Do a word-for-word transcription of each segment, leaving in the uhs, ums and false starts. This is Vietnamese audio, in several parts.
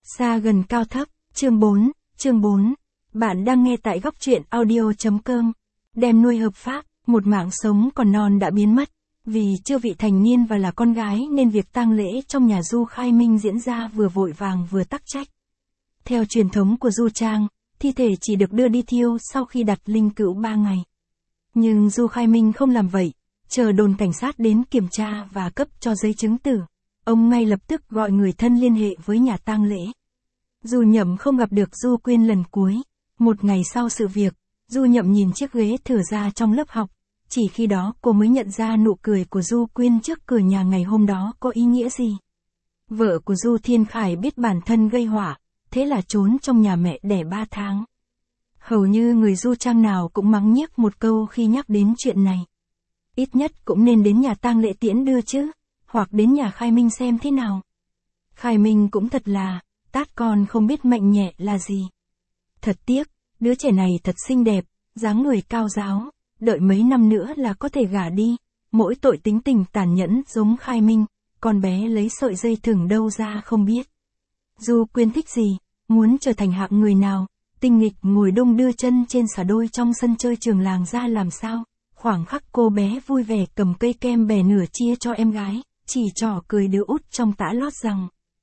Xa gần cao thấp, chương bốn, chương bốn. Bạn đang nghe tại góc truyện audio.com. Đem nuôi hợp pháp, một mạng sống còn non đã biến mất. Vì chưa vị thành niên và là con gái nên việc tang lễ trong nhà Du Khai Minh diễn ra vừa vội vàng vừa tắc trách. Theo truyền thống của Du Trang, thi thể chỉ được đưa đi thiêu sau khi đặt linh cữu ba ngày. Nhưng Du Khai Minh không làm vậy, chờ đồn cảnh sát đến kiểm tra và cấp cho giấy chứng tử. Ông ngay lập tức gọi người thân liên hệ với nhà tang lễ. Du Nhậm không gặp được Du Quyên lần cuối. Một ngày sau sự việc, Du Nhậm nhìn chiếc ghế thừa ra trong lớp học. Chỉ khi đó cô mới nhận ra nụ cười của Du Quyên trước cửa nhà ngày hôm đó có ý nghĩa gì. Vợ của Du Thiên Khải biết bản thân gây họa, thế là trốn trong nhà mẹ đẻ ba tháng. Hầu như người Du Trang nào cũng mắng nhiếc một câu khi nhắc đến chuyện này. Ít nhất cũng nên đến nhà tang lễ tiễn đưa chứ, hoặc đến nhà Khai Minh xem thế nào. Khai Minh cũng thật là, tát con không biết mạnh nhẹ là gì. Thật tiếc, đứa trẻ này thật xinh đẹp, dáng người cao ráo, đợi mấy năm nữa là có thể gả đi. Mỗi tội tính tình tàn nhẫn giống Khai Minh, con bé lấy sợi dây thừng đâu ra không biết. Du Quyên thích gì, muốn trở thành hạng người nào, tinh nghịch ngồi đung đưa chân trên xà đôi trong sân chơi trường làng ra làm sao. Khoảng khắc cô bé vui vẻ cầm cây kem bẻ nửa chia cho em gái, chỉ trỏ cười đứa út trong tã lót rằng.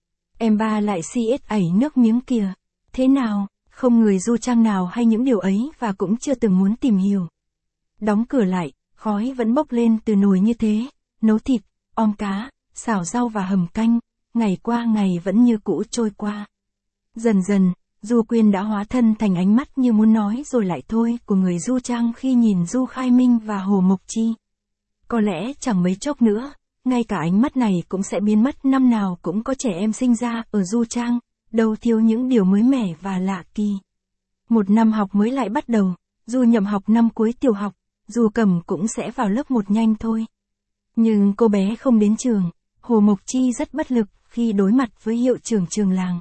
Em ba lại si ết ẩy nước miếng kìa. Thế nào, không người Du Trang nào hay những điều ấy và cũng chưa từng muốn tìm hiểu. Đóng cửa lại, khói vẫn bốc lên từ nồi như thế, nấu thịt, om cá, xào rau và hầm canh, ngày qua ngày vẫn như cũ trôi qua. Dần dần, Du Quyên đã hóa thân thành ánh mắt như muốn nói rồi lại thôi của người Du Trang khi nhìn Du Khai Minh và Hồ Mộc Chi. Có lẽ chẳng mấy chốc nữa, ngay cả ánh mắt này cũng sẽ biến mất, năm nào cũng có trẻ em sinh ra ở Du Trang, đâu thiếu những điều mới mẻ và lạ kỳ. Một năm học mới lại bắt đầu, Du Nhậm học năm cuối tiểu học, Du Cẩm cũng sẽ vào lớp một nhanh thôi. Nhưng cô bé không đến trường, Hồ Mộc Chi rất bất lực khi đối mặt với hiệu trưởng trường làng.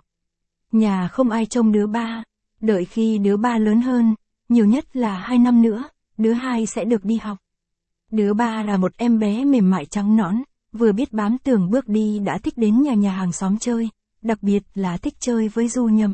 Nhà không ai trông đứa ba, đợi khi đứa ba lớn hơn, nhiều nhất là hai năm nữa, đứa hai sẽ được đi học. Đứa ba là một em bé mềm mại trắng nõn, vừa biết bám tường bước đi đã thích đến nhà nhà hàng xóm chơi, đặc biệt là thích chơi với Du Nhậm.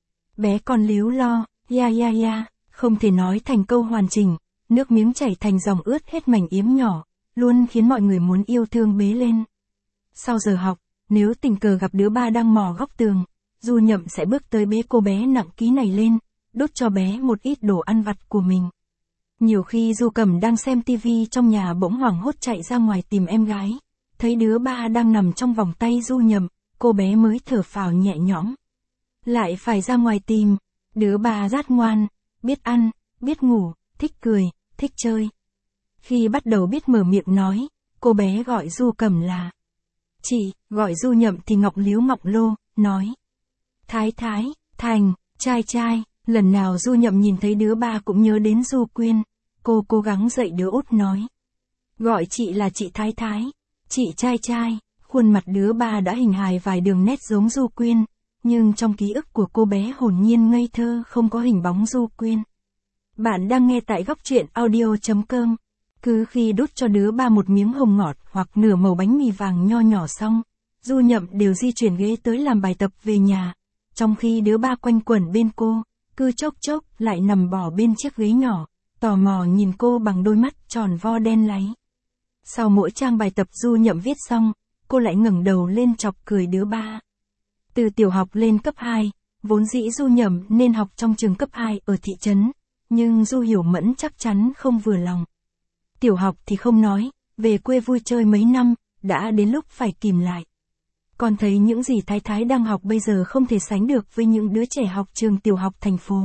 Bé còn líu lo, ya ya ya, không thể nói thành câu hoàn chỉnh, nước miếng chảy thành dòng ướt hết mảnh yếm nhỏ, luôn khiến mọi người muốn yêu thương bế lên. Sau giờ học, nếu tình cờ gặp đứa ba đang mò góc tường, Du Nhậm sẽ bước tới bế cô bé nặng ký này lên, đút cho bé một ít đồ ăn vặt của mình. Nhiều khi Du Cẩm đang xem tivi trong nhà bỗng hoảng hốt chạy ra ngoài tìm em gái, thấy đứa ba đang nằm trong vòng tay Du Nhậm, cô bé mới thở phào nhẹ nhõm. Lại phải ra ngoài tìm, đứa ba rất ngoan, biết ăn, biết ngủ, thích cười, thích chơi. Khi bắt đầu biết mở miệng nói, cô bé gọi Du Cẩm là chị, gọi Du Nhậm thì ngọc líu ngọc lô, nói Thái Thái, Thành, trai trai. Lần nào Du Nhậm nhìn thấy đứa ba cũng nhớ đến Du Quyên, cô cố gắng dạy đứa út nói. Gọi chị là chị Thái Thái, chị trai trai. Khuôn mặt đứa ba đã hình hài vài đường nét giống Du Quyên, nhưng trong ký ức của cô bé hồn nhiên ngây thơ không có hình bóng Du Quyên. Bạn đang nghe tại góc truyện audio.com. Cứ khi đút cho đứa ba một miếng hồng ngọt hoặc nửa mẩu bánh mì vàng nho nhỏ xong, Du Nhậm đều di chuyển ghế tới làm bài tập về nhà, trong khi đứa ba quanh quẩn bên cô, cứ chốc chốc lại nằm bò bên chiếc ghế nhỏ, tò mò nhìn cô bằng đôi mắt tròn vo đen láy. Sau mỗi trang bài tập Du Nhậm viết xong, cô lại ngẩng đầu lên chọc cười đứa ba. Từ tiểu học lên cấp hai, vốn dĩ Du Nhậm nên học trong trường cấp hai ở thị trấn, nhưng Du Hiểu Mẫn chắc chắn không vừa lòng. Tiểu học thì không nói, về quê vui chơi mấy năm, đã đến lúc phải kìm lại. Con thấy những gì Thái Thái đang học bây giờ không thể sánh được với những đứa trẻ học trường tiểu học thành phố.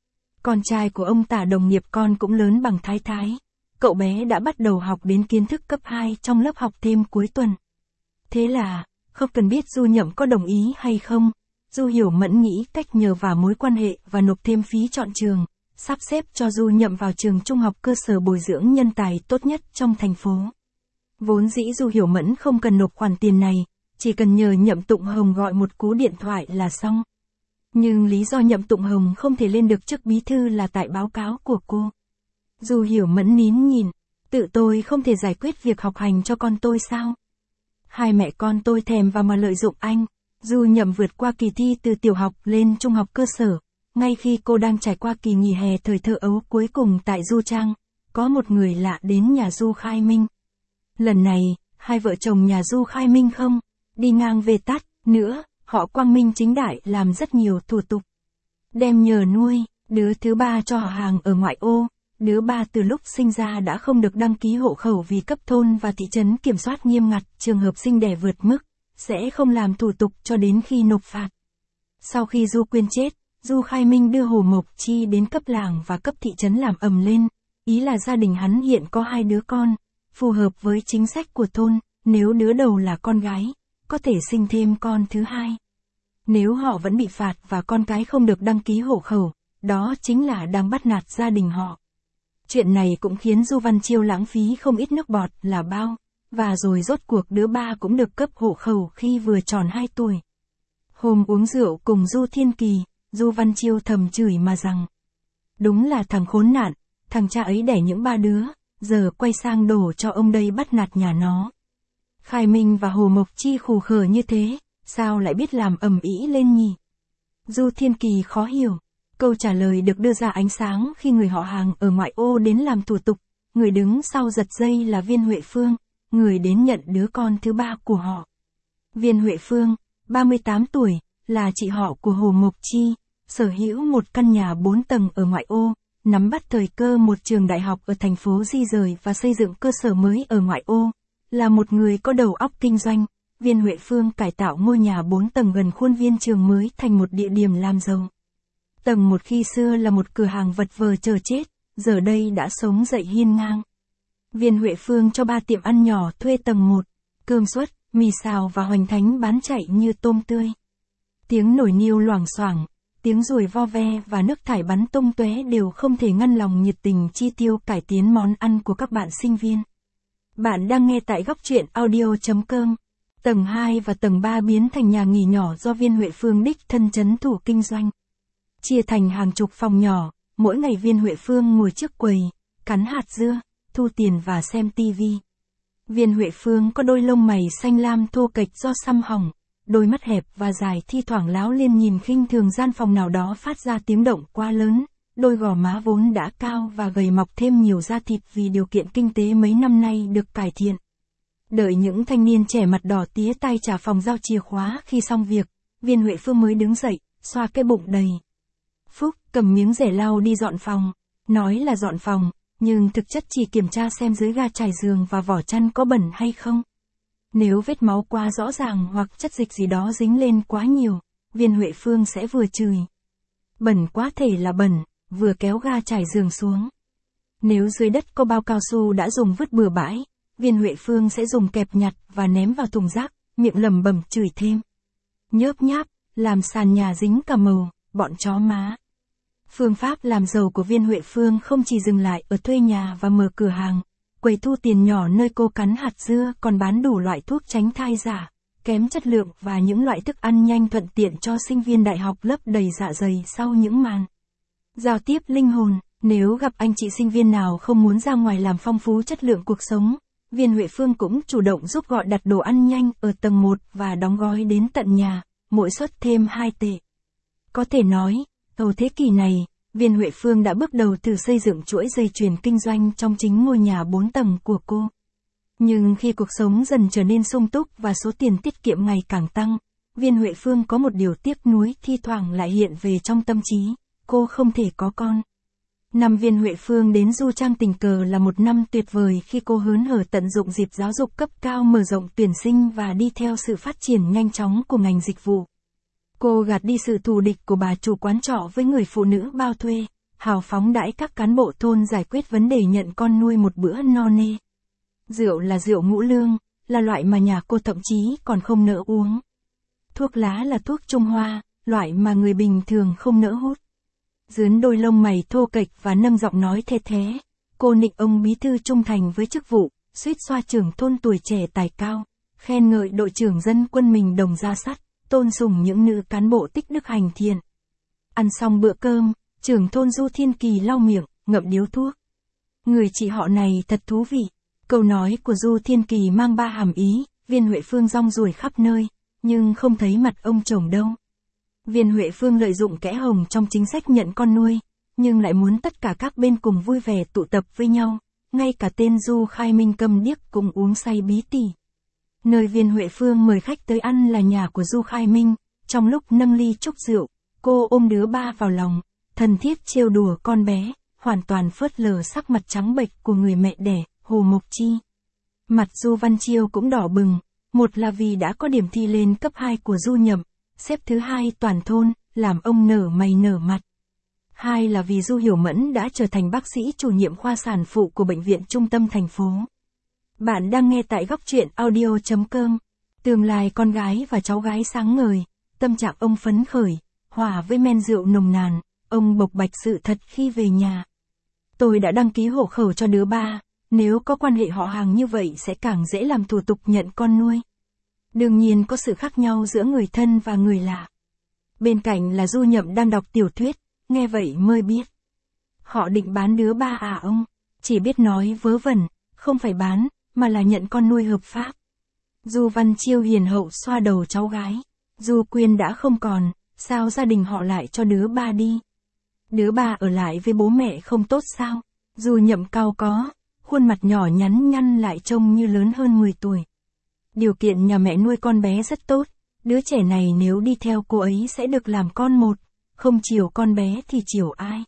Con trai của ông Tả đồng nghiệp con cũng lớn bằng Thái Thái. Cậu bé đã bắt đầu học đến kiến thức cấp hai trong lớp học thêm cuối tuần. Thế là, không cần biết Du Nhậm có đồng ý hay không, Du Hiểu Mẫn nghĩ cách nhờ vào mối quan hệ và nộp thêm phí chọn trường, sắp xếp cho Du Nhậm vào trường trung học cơ sở bồi dưỡng nhân tài tốt nhất trong thành phố. Vốn dĩ Du Hiểu Mẫn không cần nộp khoản tiền này, chỉ cần nhờ Nhậm Tụng Hồng gọi một cú điện thoại là xong. Nhưng lý do Nhậm Tụng Hồng không thể lên được chức bí thư là tại báo cáo của cô. Du Hiểu Mẫn nín nhìn, tự tôi không thể giải quyết việc học hành cho con tôi sao? Hai mẹ con tôi thèm vào mà lợi dụng anh, Du Nhậm vượt qua kỳ thi từ tiểu học lên trung học cơ sở, ngay khi cô đang trải qua kỳ nghỉ hè thời thơ ấu cuối cùng tại Du Trang, có một người lạ đến nhà Du Khai Minh. Lần này, hai vợ chồng nhà Du Khai Minh không đi ngang về tắt nữa, họ quang minh chính đại làm rất nhiều thủ tục. Đem nhờ nuôi, đứa thứ ba cho họ hàng ở ngoại ô, đứa ba từ lúc sinh ra đã không được đăng ký hộ khẩu vì cấp thôn và thị trấn kiểm soát nghiêm ngặt, trường hợp sinh đẻ vượt mức, sẽ không làm thủ tục cho đến khi nộp phạt. Sau khi Du Quyên chết, Du Khai Minh đưa Hồ Mộc Chi đến cấp làng và cấp thị trấn làm ầm lên, ý là gia đình hắn hiện có hai đứa con, phù hợp với chính sách của thôn, nếu đứa đầu là con gái, có thể sinh thêm con thứ hai. Nếu họ vẫn bị phạt và con cái không được đăng ký hộ khẩu, đó chính là đang bắt nạt gia đình họ. Chuyện này cũng khiến Du Văn Chiêu lãng phí không ít nước bọt là bao, và rồi rốt cuộc đứa ba cũng được cấp hộ khẩu khi vừa tròn hai tuổi. Hôm uống rượu cùng Du Thiên Kỳ, Du Văn Chiêu thầm chửi mà rằng, đúng là thằng khốn nạn, thằng cha ấy đẻ những ba đứa, giờ quay sang đổ cho ông đây bắt nạt nhà nó. Khai Minh và Hồ Mộc Chi khù khờ như thế, sao lại biết làm ầm ĩ lên nhỉ? Du Thiên Kỳ khó hiểu. Câu trả lời được đưa ra ánh sáng khi người họ hàng ở ngoại ô đến làm thủ tục, người đứng sau giật dây là Viên Huệ Phương, người đến nhận đứa con thứ ba của họ. Viên Huệ Phương, ba mươi tám tuổi, là chị họ của Hồ Mộc Chi, sở hữu một căn nhà bốn tầng ở ngoại ô, nắm bắt thời cơ một trường đại học ở thành phố di rời và xây dựng cơ sở mới ở ngoại ô, là một người có đầu óc kinh doanh. Viên Huệ Phương cải tạo ngôi nhà bốn tầng gần khuôn viên trường mới thành một địa điểm làm giàu. Tầng một khi xưa là một cửa hàng vật vờ chờ chết, giờ đây đã sống dậy hiên ngang. Viên Huệ Phương cho ba tiệm ăn nhỏ thuê tầng một, cơm suất, mì xào và hoành thánh bán chạy như tôm tươi. Tiếng nồi niêu loảng xoảng, tiếng ruồi vo ve và nước thải bắn tung tóe đều không thể ngăn lòng nhiệt tình chi tiêu cải tiến món ăn của các bạn sinh viên. Bạn đang nghe tại góc truyện audio chấm com. Tầng hai và tầng ba biến thành nhà nghỉ nhỏ do Viên Huệ Phương đích thân trấn thủ kinh doanh. Chia thành hàng chục phòng nhỏ, mỗi ngày Viên Huệ Phương ngồi trước quầy, cắn hạt dưa, thu tiền và xem tivi. Viên Huệ Phương có đôi lông mày xanh lam thô kệch do xăm hỏng, đôi mắt hẹp và dài thi thoảng láo liên nhìn khinh thường gian phòng nào đó phát ra tiếng động quá lớn, đôi gò má vốn đã cao và gầy mọc thêm nhiều da thịt vì điều kiện kinh tế mấy năm nay được cải thiện. Đợi những thanh niên trẻ mặt đỏ tía tay trả phòng giao chìa khóa khi xong việc, Viên Huệ Phương mới đứng dậy, xoa cái bụng đầy. Phúc cầm miếng rẻ lau đi dọn phòng, nói là dọn phòng, nhưng thực chất chỉ kiểm tra xem dưới ga trải giường và vỏ chăn có bẩn hay không. Nếu vết máu quá rõ ràng hoặc chất dịch gì đó dính lên quá nhiều, Viên Huệ Phương sẽ vừa chửi. Bẩn quá thể là bẩn, vừa kéo ga trải giường xuống. Nếu dưới đất có bao cao su đã dùng vứt bừa bãi, Viên Huệ Phương sẽ dùng kẹp nhặt và ném vào thùng rác, miệng lẩm bẩm chửi thêm. Nhớp nháp, làm sàn nhà dính cả màu, bọn chó má. Phương pháp làm giàu của Viên Huệ Phương không chỉ dừng lại ở thuê nhà và mở cửa hàng, quầy thu tiền nhỏ nơi cô cắn hạt dưa còn bán đủ loại thuốc tránh thai giả, kém chất lượng và những loại thức ăn nhanh thuận tiện cho sinh viên đại học lấp đầy dạ dày sau những màn giao tiếp linh hồn. Nếu gặp anh chị sinh viên nào không muốn ra ngoài làm phong phú chất lượng cuộc sống, Viên Huệ Phương cũng chủ động giúp gọi đặt đồ ăn nhanh ở tầng một và đóng gói đến tận nhà, mỗi suất thêm hai tệ. Có thể nói, đầu thế kỷ này, Viên Huệ Phương đã bước đầu thử xây dựng chuỗi dây chuyền kinh doanh trong chính ngôi nhà bốn tầng của cô. Nhưng khi cuộc sống dần trở nên sung túc và số tiền tiết kiệm ngày càng tăng, Viên Huệ Phương có một điều tiếc nuối thi thoảng lại hiện về trong tâm trí, cô không thể có con. Năm Viên Huệ Phương đến Du Trang tình cờ là một năm tuyệt vời khi cô hớn hở tận dụng dịp giáo dục cấp cao mở rộng tuyển sinh và đi theo sự phát triển nhanh chóng của ngành dịch vụ. Cô gạt đi sự thù địch của bà chủ quán trọ với người phụ nữ bao thuê, hào phóng đãi các cán bộ thôn giải quyết vấn đề nhận con nuôi một bữa no nê. Rượu là rượu ngũ lương, là loại mà nhà cô thậm chí còn không nỡ uống. Thuốc lá là thuốc Trung Hoa, loại mà người bình thường không nỡ hút. Dướn đôi lông mày thô kệch và nâng giọng nói the thé, cô nịnh ông bí thư trung thành với chức vụ, suýt xoa trưởng thôn tuổi trẻ tài cao, khen ngợi đội trưởng dân quân mình đồng ra sắt, tôn sùng những nữ cán bộ tích đức hành thiện. Ăn xong bữa cơm, trưởng thôn Du Thiên Kỳ lau miệng, ngậm điếu thuốc. Người chị họ này thật thú vị. Câu nói của Du Thiên Kỳ mang ba hàm ý, Viên Huệ Phương rong ruổi khắp nơi, nhưng không thấy mặt ông chồng đâu. Viên Huệ Phương lợi dụng kẽ hồng trong chính sách nhận con nuôi, nhưng lại muốn tất cả các bên cùng vui vẻ tụ tập với nhau, ngay cả tên Du Khai Minh câm điếc cũng uống say bí tỉ. Nơi Viên Huệ Phương mời khách tới ăn là nhà của Du Khai Minh, trong lúc nâng ly chúc rượu, cô ôm đứa ba vào lòng, thân thiết trêu đùa con bé, hoàn toàn phớt lờ sắc mặt trắng bệch của người mẹ đẻ, Hồ Mộc Chi. Mặt Du Văn Chiêu cũng đỏ bừng, một là vì đã có điểm thi lên cấp hai của Du Nhậm, xếp thứ hai toàn thôn, làm ông nở mày nở mặt. Hai là vì Du Hiểu Mẫn đã trở thành bác sĩ chủ nhiệm khoa sản phụ của bệnh viện trung tâm thành phố. Bạn đang nghe tại góc truyện audio chấm com. Tương lai con gái và cháu gái sáng ngời, tâm trạng ông phấn khởi, hòa với men rượu nồng nàn, ông bộc bạch sự thật khi về nhà. Tôi đã đăng ký hộ khẩu cho đứa ba, nếu có quan hệ họ hàng như vậy sẽ càng dễ làm thủ tục nhận con nuôi. Đương nhiên có sự khác nhau giữa người thân và người lạ. Bên cạnh là Du Nhậm đang đọc tiểu thuyết, nghe vậy mới biết. Họ định bán đứa ba à ông, chỉ biết nói vớ vẩn, không phải bán, mà là nhận con nuôi hợp pháp. Du Văn Chiêu hiền hậu xoa đầu cháu gái. Du Quyên đã không còn, sao gia đình họ lại cho đứa ba đi? Đứa ba ở lại với bố mẹ không tốt sao? Du Nhậm cao có, khuôn mặt nhỏ nhắn nhăn lại trông như lớn hơn mười tuổi. Điều kiện nhà mẹ nuôi con bé rất tốt, đứa trẻ này nếu đi theo cô ấy sẽ được làm con một, không chiều con bé thì chiều ai?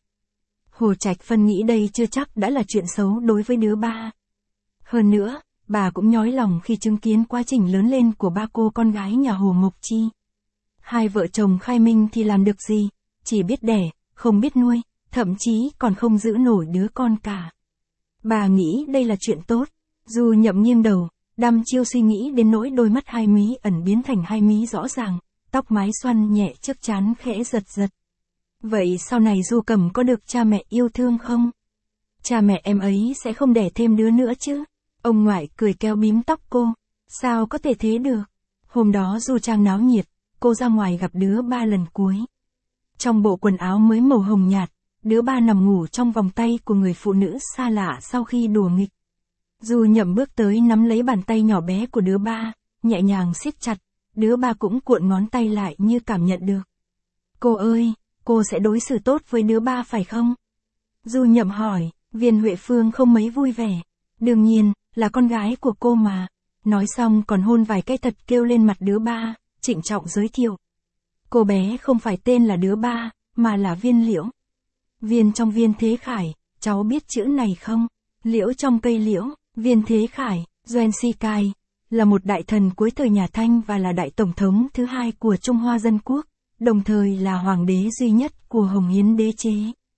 Hồ Trạch Phân nghĩ đây chưa chắc đã là chuyện xấu đối với đứa ba. Hơn nữa, bà cũng nhói lòng khi chứng kiến quá trình lớn lên của ba cô con gái nhà Hồ Mộc Chi. Hai vợ chồng Khai Minh thì làm được gì, chỉ biết đẻ, không biết nuôi, thậm chí còn không giữ nổi đứa con cả. Bà nghĩ đây là chuyện tốt. Du Nhậm nghiêng đầu, đăm chiêu suy nghĩ đến nỗi đôi mắt hai mí ẩn biến thành hai mí rõ ràng, tóc mái xoăn nhẹ trước trán khẽ giật giật. Vậy sau này Du Cầm có được cha mẹ yêu thương không? Cha mẹ em ấy sẽ không đẻ thêm đứa nữa chứ? Ông ngoại cười kéo bím tóc cô. Sao có thể thế được? Hôm đó Du Trang náo nhiệt, cô ra ngoài gặp đứa ba lần cuối. Trong bộ quần áo mới màu hồng nhạt, đứa ba nằm ngủ trong vòng tay của người phụ nữ xa lạ sau khi đùa nghịch. Du Nhậm bước tới nắm lấy bàn tay nhỏ bé của đứa ba, nhẹ nhàng siết chặt, đứa ba cũng cuộn ngón tay lại như cảm nhận được. Cô ơi, cô sẽ đối xử tốt với đứa ba phải không? Du Nhậm hỏi. Viên Huệ Phương không mấy vui vẻ. Đương nhiên, là con gái của cô mà. Nói xong còn hôn vài cái thật kêu lên mặt đứa ba, trịnh trọng giới thiệu. Cô bé không phải tên là đứa ba, mà là Viên Liễu. Viên trong Viên Thế Khải, cháu biết chữ này không? Liễu trong cây liễu, Viên Thế Khải, Doan Si Cai, là một đại thần cuối thời nhà Thanh và là đại tổng thống thứ hai của Trung Hoa Dân Quốc, đồng thời là hoàng đế duy nhất của Hồng Hiến đế chế.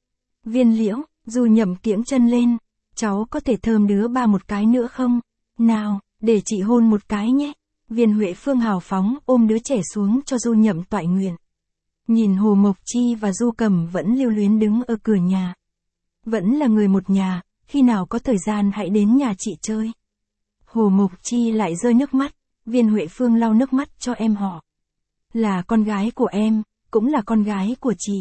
Viên Liễu, Du Nhậm kiễng chân lên, cháu có thể thơm đứa ba một cái nữa không? Nào, để chị hôn một cái nhé. Viên Huệ Phương hào phóng ôm đứa trẻ xuống cho Du Nhậm toại nguyện. Nhìn Hồ Mộc Chi và Du Cầm vẫn lưu luyến đứng ở cửa nhà. Vẫn là người một nhà, khi nào có thời gian hãy đến nhà chị chơi. Hồ Mộc Chi lại rơi nước mắt, Viên Huệ Phương lau nước mắt cho em họ. Là con gái của em, cũng là con gái của chị.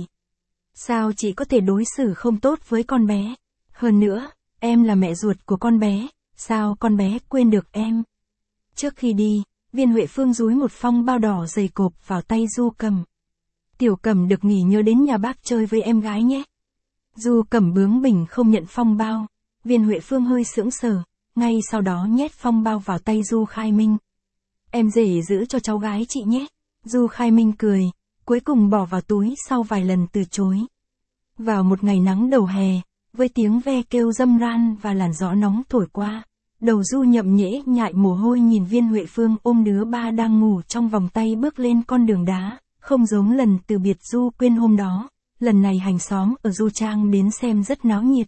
Sao chị có thể đối xử không tốt với con bé? Hơn nữa, em là mẹ ruột của con bé, sao con bé quên được em? Trước khi đi, Viên Huệ Phương dúi một phong bao đỏ dày cộp vào tay Du Cầm. Tiểu Cầm được nghỉ nhớ đến nhà bác chơi với em gái nhé. Du Cầm bướng bỉnh không nhận phong bao. Viên Huệ Phương hơi sững sờ, ngay sau đó nhét phong bao vào tay Du Khai Minh. Em rể giữ cho cháu gái chị nhé. Du Khai Minh cười, cuối cùng bỏ vào túi sau vài lần từ chối. Vào một ngày nắng đầu hè, với tiếng ve kêu râm ran và làn gió nóng thổi qua, đầu Du Nhậm nhễ nhại mồ hôi nhìn Viên Huệ Phương ôm đứa ba đang ngủ trong vòng tay bước lên con đường đá, không giống lần từ biệt Du Quyên hôm đó, lần này hàng xóm ở Du Trang đến xem rất náo nhiệt.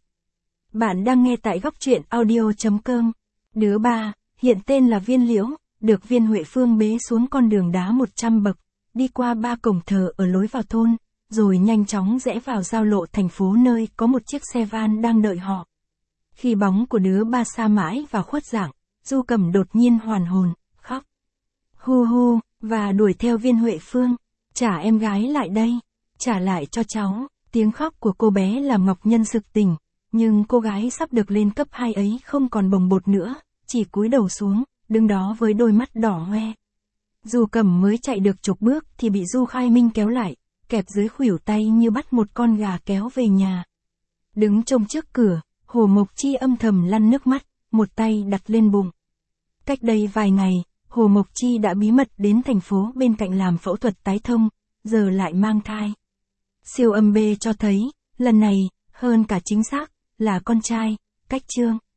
Bạn đang nghe tại góc truyện audio chấm com. Đứa ba, hiện tên là Viên Liễu, được Viên Huệ Phương bế xuống con đường đá một trăm bậc, đi qua ba cổng thờ ở lối vào thôn, rồi nhanh chóng rẽ vào giao lộ thành phố nơi có một chiếc xe van đang đợi họ. Khi bóng của đứa ba xa mãi và khuất dạng, Du Cầm đột nhiên hoàn hồn, khóc. Hu hu, và đuổi theo Viên Huệ Phương. Trả em gái lại đây, trả lại cho cháu. Tiếng khóc của cô bé làm Ngọc Nhân sực tỉnh, nhưng cô gái sắp được lên cấp hai ấy không còn bồng bột nữa, chỉ cúi đầu xuống, đứng đó với đôi mắt đỏ hoe. Du Cẩm mới chạy được chục bước thì bị Du Khai Minh kéo lại, kẹp dưới khuỷu tay như bắt một con gà kéo về nhà. Đứng trông trước cửa, Hồ Mộc Chi âm thầm lăn nước mắt, một tay đặt lên bụng. Cách đây vài ngày, Hồ Mộc Chi đã bí mật đến thành phố bên cạnh làm phẫu thuật tái thông, giờ lại mang thai. Siêu âm B cho thấy, lần này, hơn cả chính xác, là con trai, cách Trương.